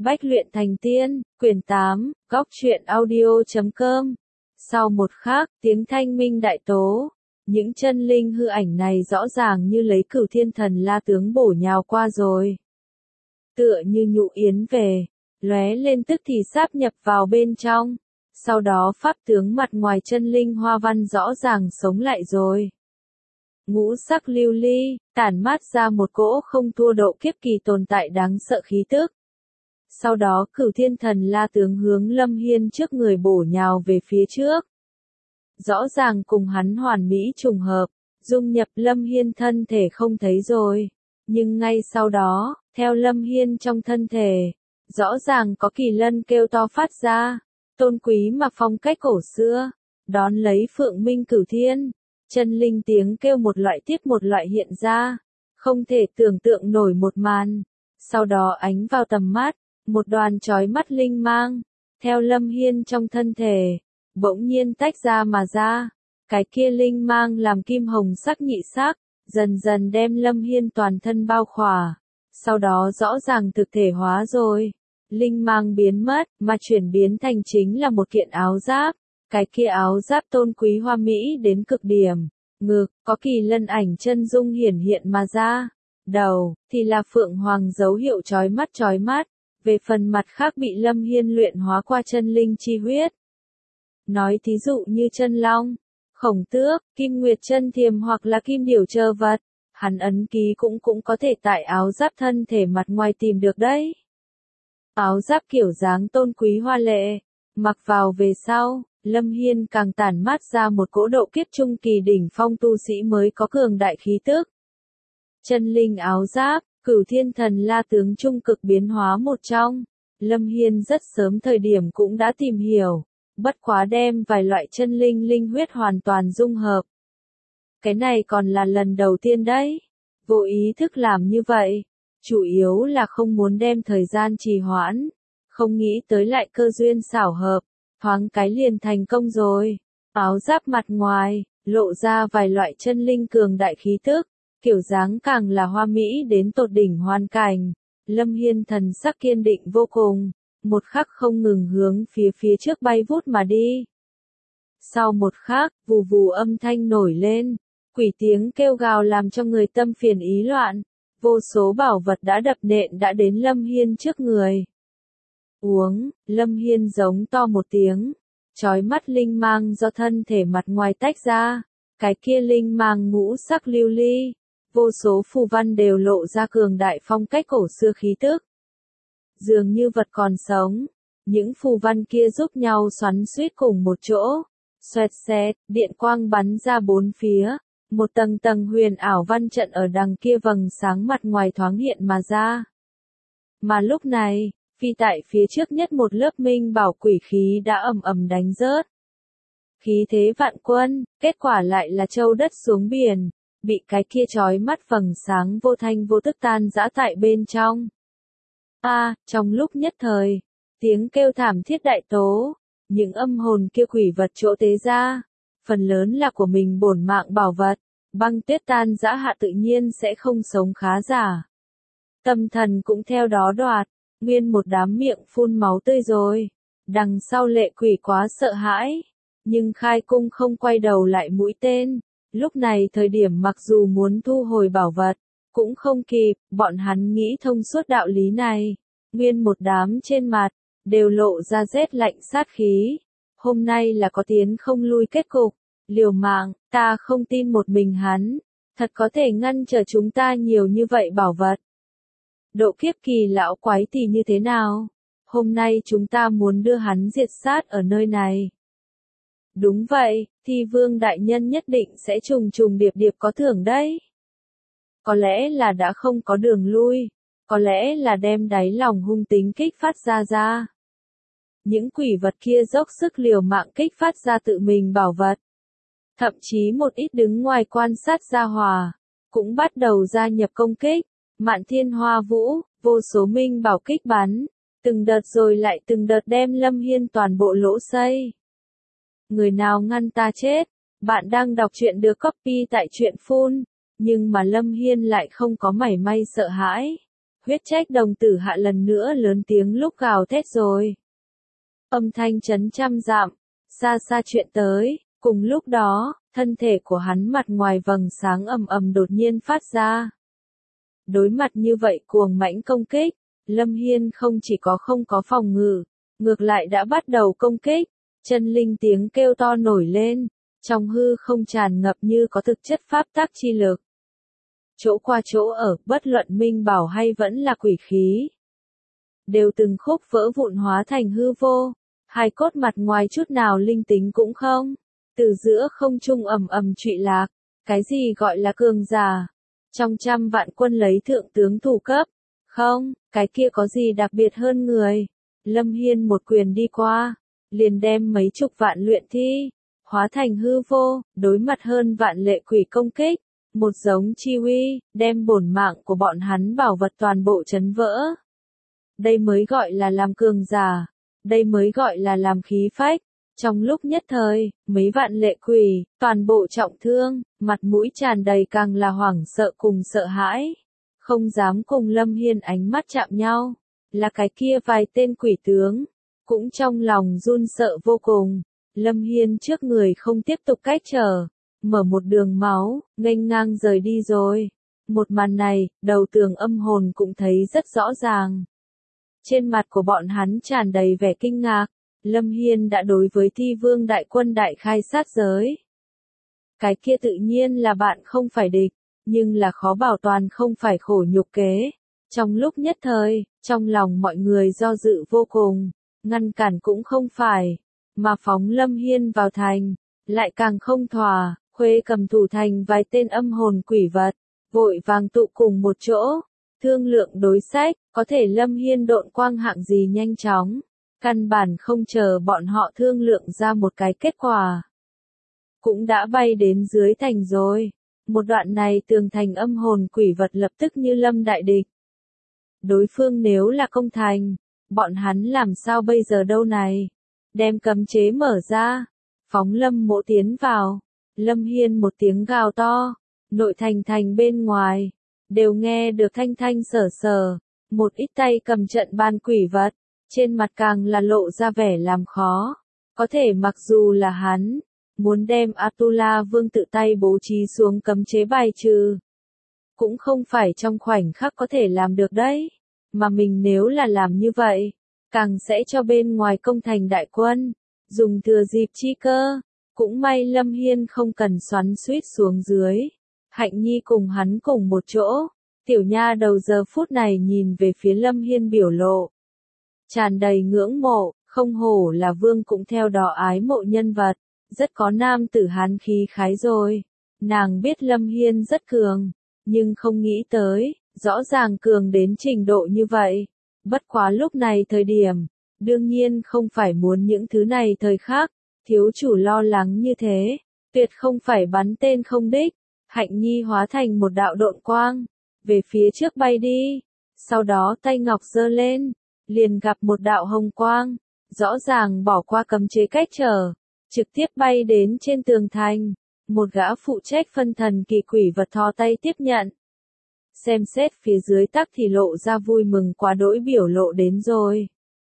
Bách luyện thành tiên, quyển 8, góc truyện audio.com. Sau một khắc, tiếng thanh minh đại tố. Những chân linh hư ảnh này rõ ràng như lấy Cửu Thiên Thần La tướng bổ nhào qua rồi. Tựa như nhũ yến về, lóe lên tức thì sáp nhập vào bên trong. Sau đó pháp tướng mặt ngoài chân linh hoa văn rõ ràng sống lại rồi. Ngũ sắc lưu ly, tản mát ra một cỗ không thua độ kiếp kỳ tồn tại đáng sợ khí tức. Sau đó Cửu Thiên Thần La tướng hướng Lâm Hiên trước người bổ nhào về phía trước. Rõ ràng cùng hắn hoàn mỹ trùng hợp, dung nhập Lâm Hiên thân thể không thấy rồi. Nhưng ngay sau đó, theo Lâm Hiên trong thân thể, rõ ràng có kỳ lân kêu to phát ra, tôn quý mà phong cách cổ xưa, đón lấy Phượng Minh Cửu Thiên. Chân linh tiếng kêu một loại tiếp một loại hiện ra, không thể tưởng tượng nổi một màn. Sau đó ánh vào tầm mắt, một đoàn chói mắt linh mang, theo Lâm Hiên trong thân thể, bỗng nhiên tách ra mà ra. Cái kia linh mang làm kim hồng sắc nhị sắc, dần dần đem Lâm Hiên toàn thân bao khỏa. Sau đó rõ ràng thực thể hóa rồi. Linh mang biến mất, mà chuyển biến thành chính là một kiện áo giáp. Cái kia áo giáp tôn quý hoa mỹ đến cực điểm. Ngực, có kỳ lân ảnh chân dung hiển hiện mà ra. Đầu, thì là phượng hoàng dấu hiệu chói mắt. Về phần mặt khác bị Lâm Hiên luyện hóa qua chân linh chi huyết. Nói thí dụ như chân long, khổng tước, kim nguyệt chân thiềm hoặc là kim điểu chờ vật. Hắn ấn ký cũng có thể tại áo giáp thân thể mặt ngoài tìm được đấy. Áo giáp kiểu dáng tôn quý hoa lệ, mặc vào về sau, Lâm Hiên càng tản mát ra một cỗ độ kiếp trung kỳ đỉnh phong tu sĩ mới có cường đại khí tức. Chân linh áo giáp, Cửu Thiên Thần La tướng trung cực biến hóa một trong. Lâm Hiên rất sớm thời điểm cũng đã tìm hiểu, bất quá đem vài loại chân linh linh huyết hoàn toàn dung hợp. Cái này còn là lần đầu tiên đấy. Vô ý thức làm như vậy, chủ yếu là không muốn đem thời gian trì hoãn, không nghĩ tới lại cơ duyên xảo hợp, thoáng cái liền thành công rồi. Áo giáp mặt ngoài, lộ ra vài loại chân linh cường đại khí tức, kiểu dáng càng là hoa mỹ đến tột đỉnh hoàn cảnh. Lâm Hiên thần sắc kiên định vô cùng, một khắc không ngừng hướng phía trước bay vút mà đi. Sau một khắc, vù vù âm thanh nổi lên, quỷ tiếng kêu gào làm cho người tâm phiền ý loạn, vô số bảo vật đã đập nện đã đến Lâm Hiên trước người. Uống, Lâm Hiên giống to một tiếng, chói mắt linh mang do thân thể mặt ngoài tách ra, cái kia linh mang ngũ sắc lưu ly, vô số phù văn đều lộ ra cường đại phong cách cổ xưa khí tức. Dường như vật còn sống, những phù văn kia giúp nhau xoắn xuýt cùng một chỗ, xoẹt xẹt, điện quang bắn ra bốn phía, một tầng tầng huyền ảo văn trận ở đằng kia vầng sáng mặt ngoài thoáng hiện mà ra. Mà lúc này, phi tại phía trước nhất một lớp minh bảo quỷ khí đã ầm ầm đánh rớt. Khí thế vạn quân, kết quả lại là châu đất xuống biển, bị cái kia chói mắt vầng sáng vô thanh vô tức tan rã tại bên trong. Trong lúc nhất thời, tiếng kêu thảm thiết đại tố, những âm hồn kia quỷ vật chỗ tế ra, phần lớn là của mình bổn mạng bảo vật, băng tuyết tan rã hạ tự nhiên sẽ không sống khá giả. Tâm thần cũng theo đó đoạt, nguyên một đám miệng phun máu tươi rồi. Đằng sau lệ quỷ quá sợ hãi, nhưng khai cung không quay đầu lại mũi tên. Lúc này thời điểm mặc dù muốn thu hồi bảo vật, cũng không kịp, bọn hắn nghĩ thông suốt đạo lý này. Nguyên một đám trên mặt, đều lộ ra rét lạnh sát khí. Hôm nay là có tiến không lui kết cục, liều mạng, ta không tin một mình hắn, thật có thể ngăn trở chúng ta nhiều như vậy bảo vật. Độ kiếp kỳ lão quái thì như thế nào? Hôm nay chúng ta muốn đưa hắn diệt sát ở nơi này. Đúng vậy, Thi Vương đại nhân nhất định sẽ trùng trùng điệp điệp có thưởng đấy. Có lẽ là đã không có đường lui, có lẽ là đem đáy lòng hung tính kích phát ra. Những quỷ vật kia dốc sức liều mạng kích phát ra tự mình bảo vật. Thậm chí một ít đứng ngoài quan sát gia hòa, cũng bắt đầu gia nhập công kích. Mạn thiên hoa vũ, vô số minh bảo kích bắn, từng đợt rồi lại từng đợt đem Lâm Hiên toàn bộ lỗ xây. Người nào ngăn ta chết? Bạn đang đọc truyện được copy tại truyện phun, nhưng mà Lâm Hiên lại không có mảy may sợ hãi. Huyết trách đồng tử hạ lần nữa lớn tiếng lúc gào thét rồi. Âm thanh chấn trăm dặm, xa xa chuyện tới, cùng lúc đó, thân thể của hắn mặt ngoài vầng sáng ầm ầm đột nhiên phát ra. Đối mặt như vậy cuồng mãnh công kích, Lâm Hiên không chỉ không có phòng ngự, ngược lại đã bắt đầu công kích, chân linh tiếng kêu to nổi lên, trong hư không tràn ngập như có thực chất pháp tắc chi lực. Chỗ qua chỗ ở, bất luận minh bảo hay vẫn là quỷ khí, đều từng khúc vỡ vụn hóa thành hư vô, hai cốt mặt ngoài chút nào linh tính cũng không, từ giữa không trung ầm ầm trụy lạc, cái gì gọi là cường giả, trong trăm vạn quân lấy thượng tướng thủ cấp, không, cái kia có gì đặc biệt hơn người, Lâm Hiên một quyền đi qua, liền đem mấy chục vạn luyện thi, hóa thành hư vô, đối mặt hơn vạn lệ quỷ công kích, một giống chi uy, đem bổn mạng của bọn hắn bảo vật toàn bộ chấn vỡ. Đây mới gọi là làm cường giả, đây mới gọi là làm khí phách. Trong lúc nhất thời, mấy vạn lệ quỷ, toàn bộ trọng thương, mặt mũi tràn đầy càng là hoảng sợ cùng sợ hãi. Không dám cùng Lâm Hiên ánh mắt chạm nhau, là cái kia vài tên quỷ tướng, cũng trong lòng run sợ vô cùng. Lâm Hiên trước người không tiếp tục cách trở, mở một đường máu, nghênh ngang rời đi rồi. Một màn này, đầu tường âm hồn cũng thấy rất rõ ràng. Trên mặt của bọn hắn tràn đầy vẻ kinh ngạc, Lâm Hiên đã đối với Thi Vương đại quân đại khai sát giới. Cái kia tự nhiên là bạn không phải địch, nhưng là khó bảo toàn không phải khổ nhục kế. Trong lúc nhất thời, trong lòng mọi người do dự vô cùng, ngăn cản cũng không phải, mà phóng Lâm Hiên vào thành, lại càng không thỏa, Khuê Cầm thủ thành vài tên âm hồn quỷ vật, vội vàng tụ cùng một chỗ, thương lượng đối sách, có thể Lâm Hiên độn quang hạng gì nhanh chóng, căn bản không chờ bọn họ thương lượng ra một cái kết quả. Cũng đã bay đến dưới thành rồi, một đoạn này tường thành âm hồn quỷ vật lập tức như lâm đại địch. Đối phương nếu là công thành, bọn hắn làm sao bây giờ đâu này? Đem cấm chế mở ra, phóng Lâm Mộ tiến vào. Lâm Hiên một tiếng gào to, nội thành bên ngoài, đều nghe được thanh thanh sở sở, một ít tay cầm trận ban quỷ vật, trên mặt càng là lộ ra vẻ làm khó. Có thể mặc dù là hắn, muốn đem Atula Vương tự tay bố trí xuống cấm chế bài trừ, cũng không phải trong khoảnh khắc có thể làm được đấy, mà mình nếu là làm như vậy, càng sẽ cho bên ngoài công thành đại quân, dùng thừa dịp chi cơ. Cũng may Lâm Hiên không cần xoắn xuýt xuống dưới. Hạnh Nhi cùng hắn cùng một chỗ. Tiểu nha đầu giờ phút này nhìn về phía Lâm Hiên biểu lộ, tràn đầy ngưỡng mộ, không hổ là vương cũng theo đó ái mộ nhân vật, rất có nam tử hán khí khái rồi. Nàng biết Lâm Hiên rất cường, nhưng không nghĩ tới, rõ ràng cường đến trình độ như vậy. Bất quá lúc này thời điểm, đương nhiên không phải muốn những thứ này thời khác. Thiếu chủ lo lắng như thế, tuyệt không phải bắn tên không đích. Hạnh Nhi hóa thành một đạo độn quang, về phía trước bay đi, sau đó tay ngọc giơ lên, liền gặp một đạo hồng quang, rõ ràng bỏ qua cấm chế cách trở, trực tiếp bay đến trên tường thành. Một gã phụ trách phân thần kỳ quỷ vật thò tay tiếp nhận. Xem xét phía dưới tắc thì lộ ra vui mừng quá đỗi biểu lộ đến rồi.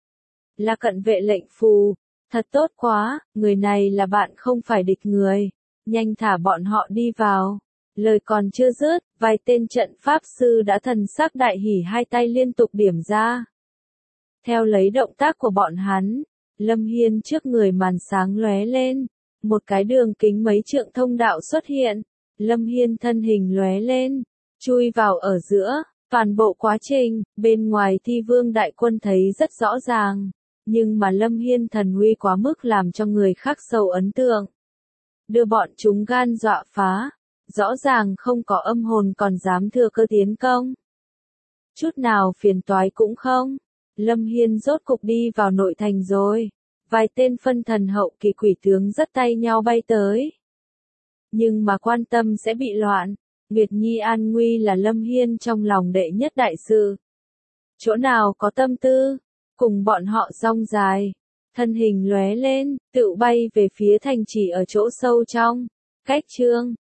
Là cận vệ lệnh phù. Thật tốt quá, người này là bạn không phải địch người, nhanh thả bọn họ đi vào. Lời còn chưa dứt, vài tên trận pháp sư đã thần sắc đại hỉ hai tay liên tục điểm ra. Theo lấy động tác của bọn hắn, Lâm Hiên trước người màn sáng lóe lên, một cái đường kính mấy trượng thông đạo xuất hiện, Lâm Hiên thân hình lóe lên, chui vào ở giữa, toàn bộ quá trình, bên ngoài Thi Vương đại quân thấy rất rõ ràng. Nhưng mà Lâm Hiên thần uy quá mức làm cho người khác sâu ấn tượng. Đưa bọn chúng gan dọa phá, rõ ràng không có âm hồn còn dám thừa cơ tiến công. Chút nào phiền toái cũng không. Lâm Hiên rốt cục đi vào nội thành rồi. Vài tên phân thần hậu kỳ quỷ tướng dắt tay nhau bay tới. Nhưng mà quan tâm sẽ bị loạn. Nguyệt Nhi an nguy là Lâm Hiên trong lòng đệ nhất đại sự. Chỗ nào có tâm tư, cùng bọn họ rong dài, thân hình lóe lên, tự bay về phía thành trì ở chỗ sâu trong. Cách chương